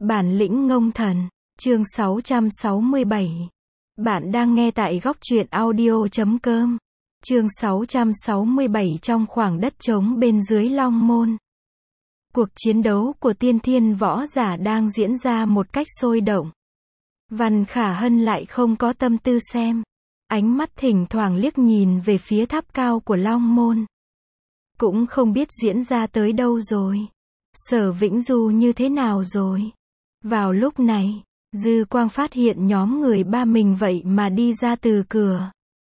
Bản lĩnh ngông thần, chương 667. Bạn đang nghe tại góc truyện audio.com. Chương 667 trong khoảng đất trống bên dưới Long Môn. Cuộc chiến đấu của tiên thiên võ giả đang diễn ra một cách sôi động. Văn Khả Hân lại không có tâm tư xem. Ánh mắt thỉnh thoảng liếc nhìn về phía tháp cao của Long Môn. Cũng không biết diễn ra tới đâu rồi. Sở Vĩnh Du như thế nào rồi. Vào lúc này, Dư Quang phát hiện nhóm người ba mình vậy mà đi ra từ cửa.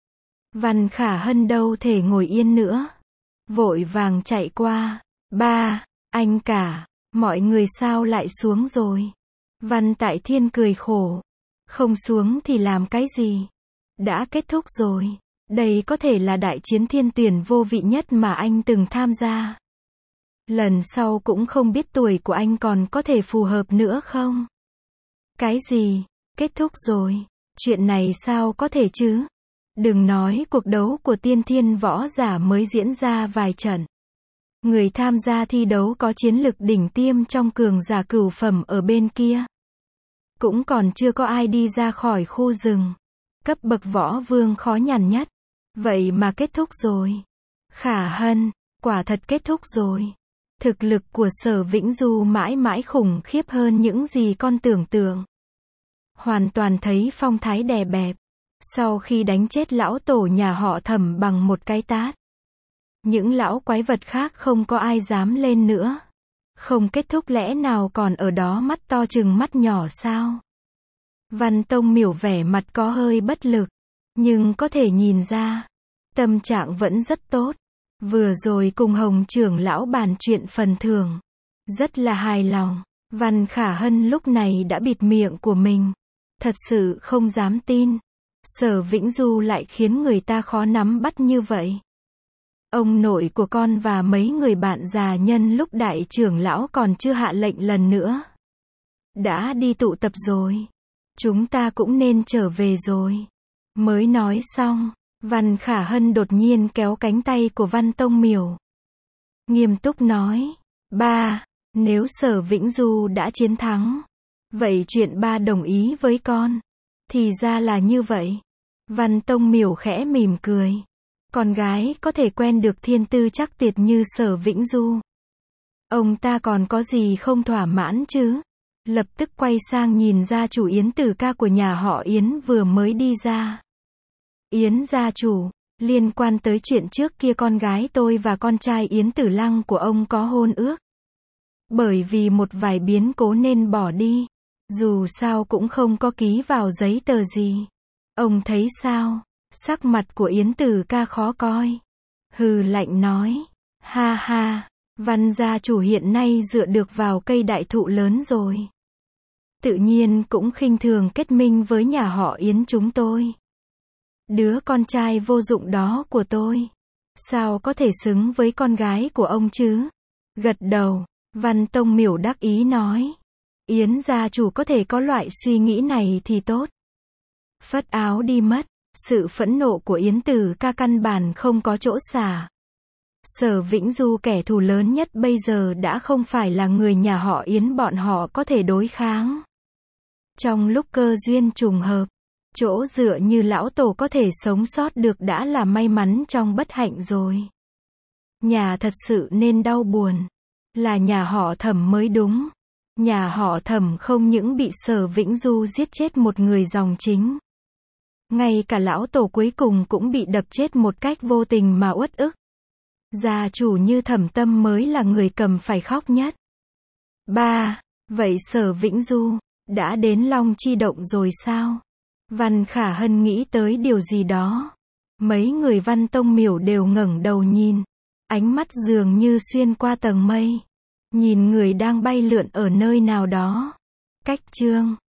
Văn Khả Hân đâu thể ngồi yên nữa. Vội vàng chạy qua. Ba, anh cả, mọi người sao lại xuống rồi? Văn Tại Thiên cười khổ. Không xuống thì làm cái gì? Đã kết thúc rồi. Đây có thể là đại chiến thiên tuyển vô vị nhất mà anh từng tham gia. Lần sau cũng không biết tuổi của anh còn có thể phù hợp nữa không? Cái gì? Kết thúc rồi. Chuyện này sao có thể chứ? Đừng nói cuộc đấu của tiên thiên võ giả mới diễn ra vài trận. Người tham gia thi đấu có chiến lực đỉnh tiêm trong cường giả cửu phẩm ở bên kia. Cũng còn chưa có ai đi ra khỏi khu rừng. Cấp bậc võ vương khó nhằn nhất. Vậy mà kết thúc rồi. Khả Hân, quả thật kết thúc rồi. Thực lực của Sở Vĩnh Du mãi mãi khủng khiếp hơn những gì con tưởng tượng. Hoàn toàn thấy phong thái đè bẹp. Sau khi đánh chết lão tổ nhà họ Thẩm bằng một cái tát. Những lão quái vật khác không có ai dám lên nữa. Không kết thúc lẽ nào còn ở đó mắt to chừng mắt nhỏ sao? Văn Tông Miểu vẻ mặt có hơi bất lực. Nhưng có thể nhìn ra. Tâm trạng vẫn rất tốt. Vừa rồi cùng Hồng trưởng lão bàn chuyện phần thưởng. Rất là hài lòng. Văn Khả Hân lúc này đã bịt miệng của mình. Thật sự không dám tin. Sở Vĩnh Du lại khiến người ta khó nắm bắt như vậy. Ông nội của con và mấy người bạn già nhân lúc đại trưởng lão còn chưa hạ lệnh lần nữa. Đã đi tụ tập rồi. Chúng ta cũng nên trở về rồi. Mới nói xong. Văn Khả Hân đột nhiên kéo cánh tay của Văn Tông Miểu. Nghiêm túc nói. Ba, nếu Sở Vĩnh Du đã chiến thắng. Vậy chuyện ba đồng ý với con. Thì ra là như vậy. Văn Tông Miểu khẽ mỉm cười. Con gái có thể quen được thiên tư chắc tuyệt như Sở Vĩnh Du. Ông ta còn có gì không thỏa mãn chứ? Lập tức quay sang nhìn gia chủ Yến Tử Ca của nhà họ Yến vừa mới đi ra. Yến gia chủ, liên quan tới chuyện trước kia con gái tôi và con trai Yến Tử Lăng của ông có hôn ước. Bởi vì một vài biến cố nên bỏ đi. Dù sao cũng không có ký vào giấy tờ gì. Ông thấy sao? Sắc mặt của Yến Tử Ca khó coi. Hừ lạnh nói. Ha ha, Văn gia chủ hiện nay dựa được vào cây đại thụ lớn rồi. Tự nhiên cũng khinh thường kết minh với nhà họ Yến chúng tôi. Đứa con trai vô dụng đó của tôi. Sao có thể xứng với con gái của ông chứ? Gật đầu, Văn Tông Miểu đắc ý nói. Yến gia chủ có thể có loại suy nghĩ này thì tốt. Phất áo đi mất. Sự phẫn nộ của Yến Tử Ca căn bản không có chỗ xả. Sở Vĩnh Du kẻ thù lớn nhất bây giờ đã không phải là người nhà họ Yến bọn họ có thể đối kháng. Trong lúc cơ duyên trùng hợp, chỗ dựa như lão tổ có thể sống sót được đã là may mắn trong bất hạnh rồi. Nhà thật sự nên đau buồn. Là nhà họ Thẩm mới đúng. Nhà họ Thẩm không những bị Sở Vĩnh Du giết chết một người dòng chính. Ngay cả lão tổ cuối cùng cũng bị đập chết một cách vô tình mà uất ức. Gia chủ như Thẩm Tâm mới là người cầm phải khóc nhất. Ba, vậy Sở Vĩnh Du đã đến Long Chi Động rồi sao? Văn Khả Hân nghĩ tới điều gì đó. Mấy người Văn Tông Miểu đều ngẩng đầu nhìn. Ánh mắt dường như xuyên qua tầng mây. Nhìn người đang bay lượn ở nơi nào đó. Cách chương